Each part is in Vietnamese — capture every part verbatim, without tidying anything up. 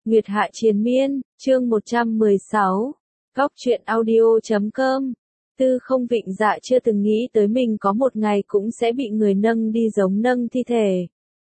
Nguyệt Hạ Triền Miên, chương một trăm mười sáu, Góc truyện audio chấm com. Tư Không Vịnh Dạ chưa từng nghĩ tới mình có một ngày cũng sẽ bị người nâng đi giống nâng thi thể.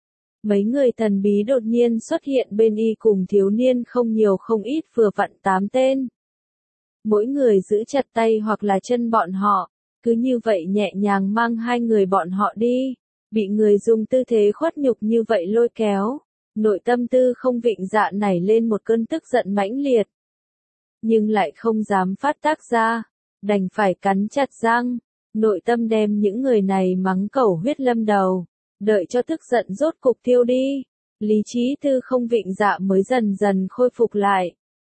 Mấy người thần bí đột nhiên xuất hiện bên y cùng thiếu niên không nhiều không ít vừa vặn tám tên. Mỗi người giữ chặt tay hoặc là chân bọn họ, cứ như vậy nhẹ nhàng mang hai người bọn họ đi, bị người dùng tư thế khuất nhục như vậy lôi kéo. Nội tâm Tư Không Vịnh Dạ nảy lên một cơn tức giận mãnh liệt. Nhưng lại không dám phát tác ra, đành phải cắn chặt răng, nội tâm đem những người này mắng cẩu huyết lâm đầu, đợi cho tức giận rốt cục tiêu đi, lý trí Tư Không Vịnh Dạ mới dần dần khôi phục lại.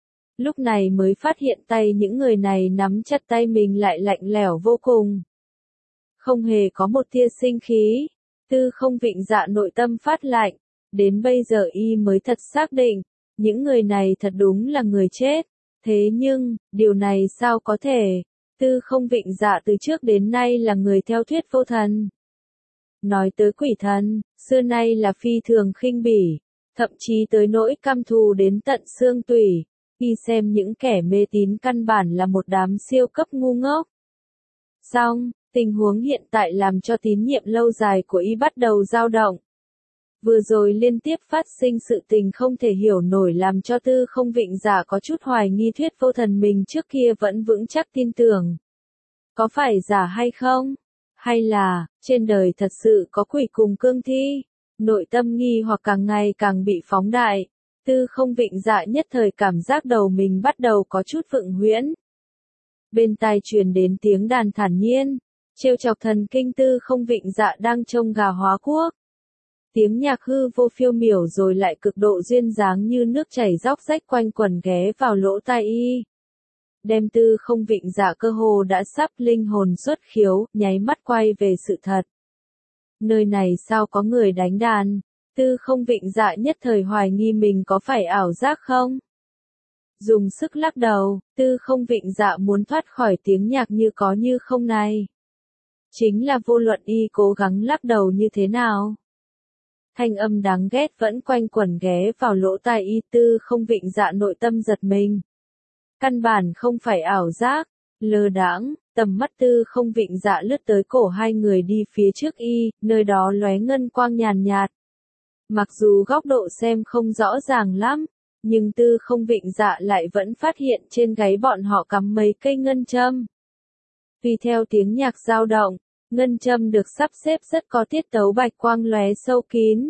Lúc này mới phát hiện tay những người này nắm chặt tay mình lại lạnh lẽo vô cùng. Không hề có một tia sinh khí, Tư Không Vịnh Dạ nội tâm phát lạnh. Đến bây giờ y mới thật xác định, những người này thật đúng là người chết. Thế nhưng, điều này sao có thể? Tư Không Vịnh Dạ từ trước đến nay là người theo thuyết vô thần. Nói tới quỷ thần, xưa nay là phi thường khinh bỉ, thậm chí tới nỗi căm thù đến tận xương tủy. Y xem những kẻ mê tín căn bản là một đám siêu cấp ngu ngốc. Song, tình huống hiện tại làm cho tín nhiệm lâu dài của y bắt đầu dao động. Vừa rồi liên tiếp phát sinh sự tình không thể hiểu nổi làm cho Tư Không Vịnh Dạ có chút hoài nghi thuyết vô thần mình trước kia vẫn vững chắc tin tưởng. Có phải giả hay không? Hay là, trên đời thật sự có quỷ cùng cương thi? Nội tâm nghi hoặc càng ngày càng bị phóng đại. Tư Không Vịnh Dạ nhất thời cảm giác đầu mình bắt đầu có chút vựng huyễn. Bên tai truyền đến tiếng đàn thản nhiên, trêu chọc thần kinh Tư Không Vịnh Dạ đang trông gà hóa quốc. Tiếng nhạc hư vô phiêu miểu rồi lại cực độ duyên dáng như nước chảy róc rách quanh quẩn ghé vào lỗ tai y. Đem Tư Không Vịnh Dạ cơ hồ đã sắp linh hồn xuất khiếu, nháy mắt quay về sự thật. Nơi này sao có người đánh đàn? Tư Không Vịnh Dạ nhất thời hoài nghi mình có phải ảo giác không? Dùng sức lắc đầu, Tư Không Vịnh Dạ muốn thoát khỏi tiếng nhạc như có như không này. Chính là vô luận y cố gắng lắc đầu như thế nào. Thanh âm đáng ghét vẫn quanh quẩn ghé vào lỗ tai y. Tư Không Vịnh Dạ nội tâm giật mình. Căn bản không phải ảo giác, lơ đãng, tầm mắt Tư Không Vịnh Dạ lướt tới cổ hai người đi phía trước y, nơi đó lóe ngân quang nhàn nhạt. Mặc dù góc độ xem không rõ ràng lắm, nhưng Tư Không Vịnh Dạ lại vẫn phát hiện trên gáy bọn họ cắm mấy cây ngân châm. Tùy theo tiếng nhạc dao động, ngân châm được sắp xếp rất có tiết tấu, bạch quang lóe sâu kín.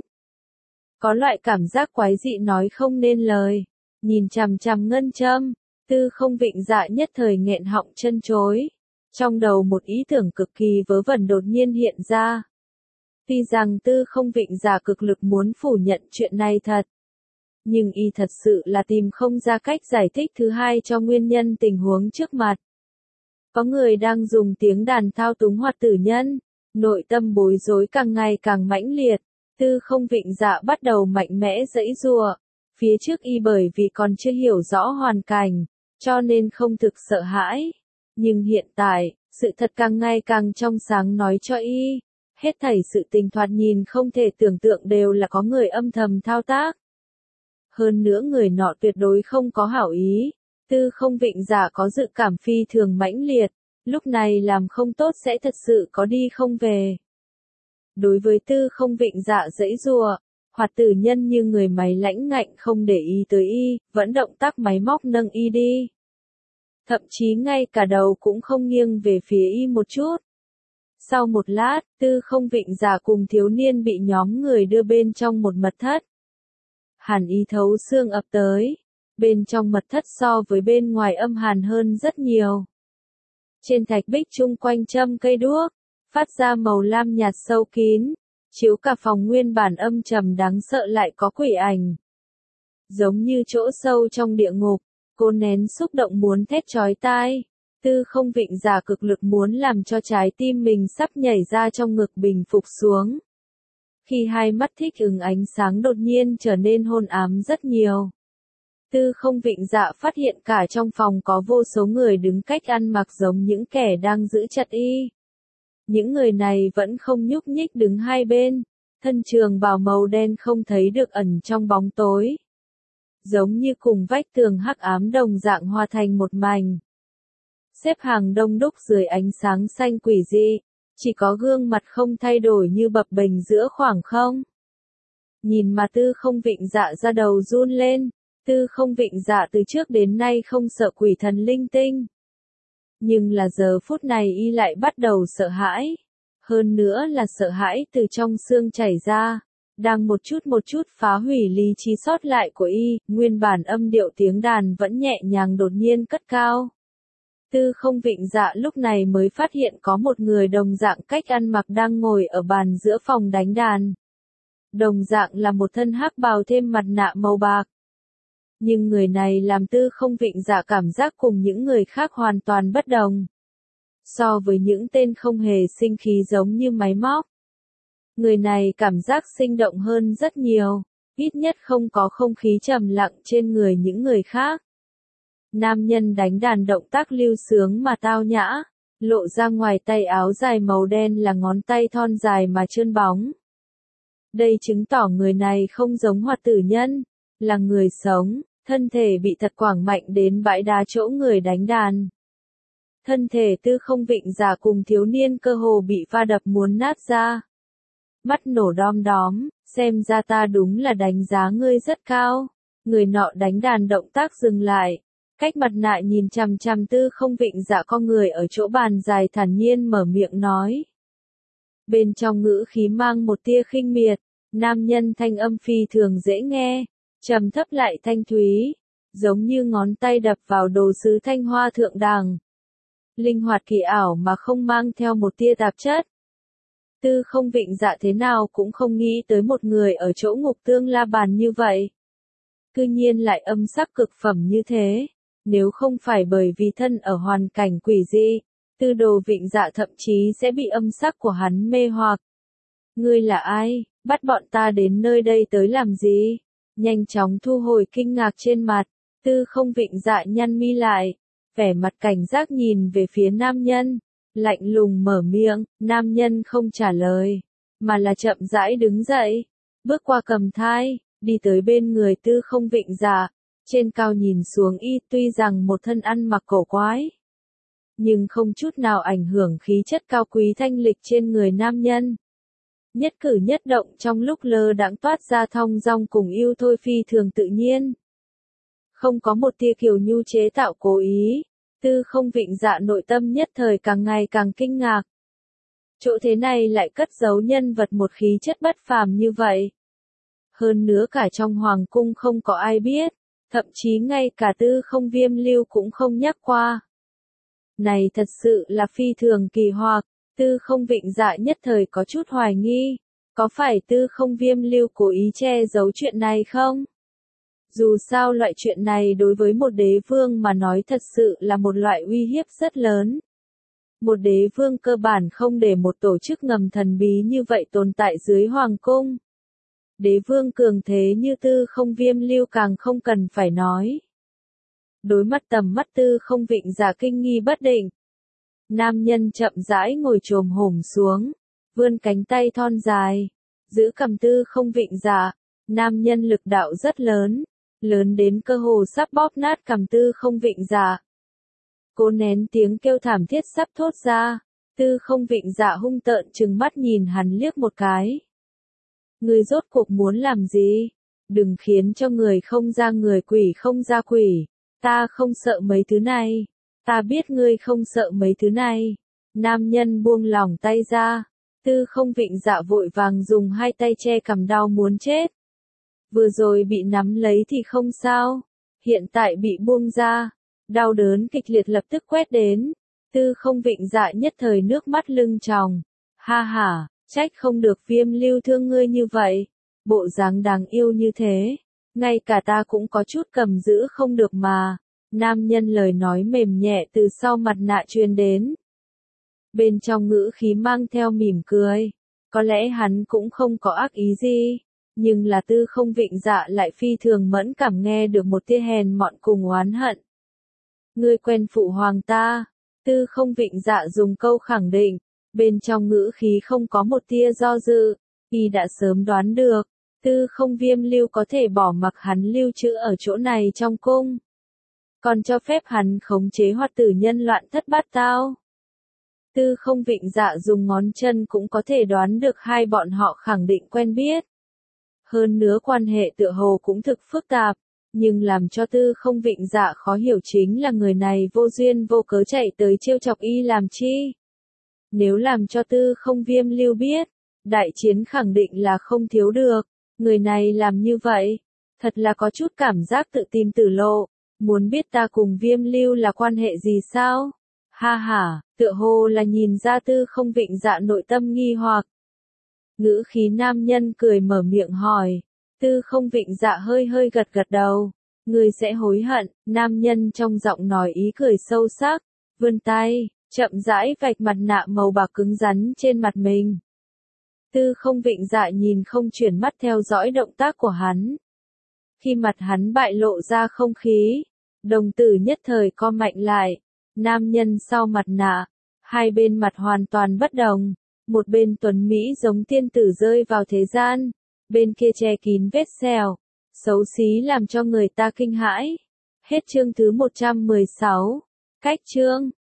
Có loại cảm giác quái dị nói không nên lời. Nhìn chằm chằm ngân châm, Tư Không Vịnh Dạ nhất thời nghẹn họng chân chối. Trong đầu một ý tưởng cực kỳ vớ vẩn đột nhiên hiện ra. Tuy rằng Tư Không Vịnh Dạ cực lực muốn phủ nhận chuyện này thật, nhưng y thật sự là tìm không ra cách giải thích thứ hai cho nguyên nhân tình huống trước mặt. Có người đang dùng tiếng đàn thao túng hoạt tử nhân, nội tâm bối rối càng ngày càng mãnh liệt. Tư Không Vịnh Dạ bắt đầu mạnh mẽ giãy giụa. Phía trước y bởi vì còn chưa hiểu rõ hoàn cảnh, cho nên không thực sợ hãi. Nhưng hiện tại, sự thật càng ngày càng trong sáng nói cho y, hết thảy sự tình thoạt nhìn không thể tưởng tượng đều là có người âm thầm thao tác. Hơn nữa người nọ tuyệt đối không có hảo ý. Tư Không Vịnh Dạ có dự cảm phi thường mãnh liệt, lúc này làm không tốt sẽ thật sự có đi không về. Đối với Tư Không Vịnh Dạ giãy giụa, hoạt tử nhân như người máy lãnh ngạnh không để ý tới y, vẫn động tác máy móc nâng y đi. Thậm chí ngay cả đầu cũng không nghiêng về phía y một chút. Sau một lát, Tư Không Vịnh Dạ cùng thiếu niên bị nhóm người đưa bên trong một mật thất. Hàn ý thấu xương ập tới. Bên trong mật thất so với bên ngoài âm hàn hơn rất nhiều. Trên thạch bích chung quanh châm cây đuốc, phát ra màu lam nhạt sâu kín, chiếu cả phòng nguyên bản âm trầm đáng sợ lại có quỷ ảnh. Giống như chỗ sâu trong địa ngục, cô nén xúc động muốn thét chói tai. Tư Không Vịnh Dạ cực lực muốn làm cho trái tim mình sắp nhảy ra trong ngực bình phục xuống. Khi hai mắt thích ứng ánh sáng đột nhiên trở nên hôn ám rất nhiều. Tư Không Vịnh Dạ phát hiện cả trong phòng có vô số người đứng cách ăn mặc giống những kẻ đang giữ chặt y. Những người này vẫn không nhúc nhích đứng hai bên, thân trường bào màu đen không thấy được ẩn trong bóng tối. giống như cùng vách tường hắc ám đồng dạng hòa thành một mảnh. Xếp hàng đông đúc dưới ánh sáng xanh quỷ dị, chỉ có gương mặt không thay đổi như bập bềnh giữa khoảng không. Nhìn mà Tư Không Vịnh Dạ ra đầu run lên, Tư Không Vịnh Dạ từ trước đến nay không sợ quỷ thần linh tinh. Nhưng là giờ phút này y lại bắt đầu sợ hãi. Hơn nữa là sợ hãi từ trong xương chảy ra, đang một chút một chút phá hủy lý trí sót lại của y, nguyên bản âm điệu tiếng đàn vẫn nhẹ nhàng đột nhiên cất cao. Tư Không Vịnh Dạ lúc này mới phát hiện có một người đồng dạng cách ăn mặc đang ngồi ở bàn giữa phòng đánh đàn. Đồng dạng là một thân hắc bào thêm mặt nạ màu bạc. Nhưng người này làm Tư Không Vịnh Dạ cảm giác cùng những người khác hoàn toàn bất đồng. So với những tên không hề sinh khí giống như máy móc. Người này cảm giác sinh động hơn rất nhiều, ít nhất không có không khí trầm lặng trên người những người khác. Nam nhân đánh đàn động tác lưu sướng mà tao nhã, lộ ra ngoài tay áo dài màu đen là ngón tay thon dài mà trơn bóng. Đây chứng tỏ người này không giống hoạt tử nhân, là người sống, thân thể bị thật quảng mạnh đến bãi đá chỗ người đánh đàn. Thân thể Tư Không Vịnh Dạ cùng thiếu niên cơ hồ bị va đập muốn nát ra. Mắt nổ đom đóm, xem ra ta đúng là đánh giá ngươi rất cao. Người nọ đánh đàn động tác dừng lại, cách mặt nạ nhìn chằm chằm Tư Không Vịnh Dạ con người ở chỗ bàn dài thản nhiên mở miệng nói. Bên trong ngữ khí mang một tia khinh miệt, nam nhân thanh âm phi thường dễ nghe, trầm thấp lại thanh thúy, giống như ngón tay đập vào đồ sứ thanh hoa thượng đẳng. Linh hoạt kỳ ảo mà không mang theo một tia tạp chất. Tư Không Vịnh Dạ thế nào cũng không nghĩ tới một người ở chỗ ngục tương la bàn như vậy. Cư nhiên lại âm sắc cực phẩm như thế, nếu không phải bởi vì thân ở hoàn cảnh quỷ dị, Tư Đồ Vịnh Dạ thậm chí sẽ bị âm sắc của hắn mê hoặc. Ngươi là ai, bắt bọn ta đến nơi đây tới làm gì? Nhanh chóng thu hồi kinh ngạc trên mặt, Tư Không Vịnh Dạ nhăn mi lại, vẻ mặt cảnh giác nhìn về phía nam nhân, lạnh lùng mở miệng, nam nhân không trả lời, mà là chậm rãi đứng dậy, bước qua cầm thai, đi tới bên người Tư Không Vịnh Dạ, trên cao nhìn xuống y tuy rằng một thân ăn mặc cổ quái, nhưng không chút nào ảnh hưởng khí chất cao quý thanh lịch trên người nam nhân. Nhất cử nhất động trong lúc lơ đãng toát ra thong dong cùng yêu thôi phi thường tự nhiên. Không có một tia kiều nhu chế tạo cố ý, Tư Không Vịnh Dạ nội tâm nhất thời càng ngày càng kinh ngạc. Chỗ thế này lại cất giấu nhân vật một khí chất bất phàm như vậy. Hơn nữa cả trong hoàng cung không có ai biết, thậm chí ngay cả Tư Không Viêm Lưu cũng không nhắc qua. Này thật sự là phi thường kỳ hoặc, Tư Không Vịnh Dạ nhất thời có chút hoài nghi, có phải Tư Không Viêm Lưu cố ý che giấu chuyện này không? Dù sao loại chuyện này đối với một đế vương mà nói thật sự là một loại uy hiếp rất lớn. Một đế vương cơ bản không để một tổ chức ngầm thần bí như vậy tồn tại dưới hoàng cung. Đế vương cường thế như Tư Không Viêm Lưu càng không cần phải nói. Đối mặt tầm mắt Tư Không Vịnh Dạ kinh nghi bất định. Nam nhân chậm rãi ngồi chồm hổm xuống, vươn cánh tay thon dài, giữ cầm Tư Không Vịnh Dạ. Nam nhân lực đạo rất lớn, lớn đến cơ hồ sắp bóp nát cầm Tư Không Vịnh Dạ. Cố nén tiếng kêu thảm thiết sắp thốt ra, Tư Không Vịnh Dạ hung tợn trừng mắt nhìn hắn liếc một cái. Ngươi rốt cuộc muốn làm gì? Đừng khiến cho người không ra người quỷ không ra quỷ. Ta không sợ mấy thứ này. Ta biết ngươi không sợ mấy thứ này. Nam nhân buông lỏng tay ra. Tư Không Vịnh Dạ vội vàng dùng hai tay che cằm đau muốn chết. Vừa rồi bị nắm lấy thì không sao. Hiện tại bị buông ra. Đau đớn kịch liệt lập tức quét đến. Tư Không Vịnh Dạ nhất thời nước mắt lưng tròng. Ha ha, trách không được Viêm Lưu thương ngươi như vậy. Bộ dáng đáng yêu như thế. Ngay cả ta cũng có chút cầm giữ không được mà. Nam nhân lời nói mềm nhẹ từ sau mặt nạ truyền đến. Bên trong ngữ khí mang theo mỉm cười. Có lẽ hắn cũng không có ác ý gì. Nhưng là Tư Không Vịnh Dạ lại phi thường mẫn cảm nghe được một tia hèn mọn cùng oán hận. Ngươi quen phụ hoàng ta. Tư Không Vịnh Dạ dùng câu khẳng định. Bên trong ngữ khí không có một tia do dự. Y đã sớm đoán được. Tư không viêm lưu có thể bỏ mặc hắn lưu trữ ở chỗ này trong cung. Còn cho phép hắn khống chế hoạt tử nhân loạn thất bát tao. Tư không vịnh dạ dùng ngón chân cũng có thể đoán được hai bọn họ khẳng định quen biết. Hơn nữa quan hệ tựa hồ cũng thực phức tạp, nhưng làm cho tư không vịnh dạ khó hiểu chính là người này vô duyên vô cớ chạy tới trêu chọc y làm chi. Nếu làm cho tư không viêm lưu biết, đại chiến khẳng định là không thiếu được, người này làm như vậy, thật là có chút cảm giác tự tìm tử lộ, muốn biết ta cùng viêm lưu là quan hệ gì sao? Ha ha, tựa hồ là nhìn ra tư không vịnh dạ nội tâm nghi hoặc. Ngữ khí nam nhân cười mở miệng hỏi, tư không vịnh dạ hơi hơi gật gật đầu, người sẽ hối hận, nam nhân trong giọng nói ý cười sâu sắc, vươn tay, chậm rãi vạch mặt nạ màu bạc cứng rắn trên mặt mình. Tư không vịnh dạ nhìn không chuyển mắt theo dõi động tác của hắn. Khi mặt hắn bại lộ ra không khí, đồng tử nhất thời co mạnh lại, nam nhân sau mặt nạ, hai bên mặt hoàn toàn bất đồng, một bên tuấn Mỹ giống tiên tử rơi vào thế gian, bên kia che kín vết sẹo, xấu xí làm cho người ta kinh hãi. Hết chương thứ một trăm mười sáu, cách chương.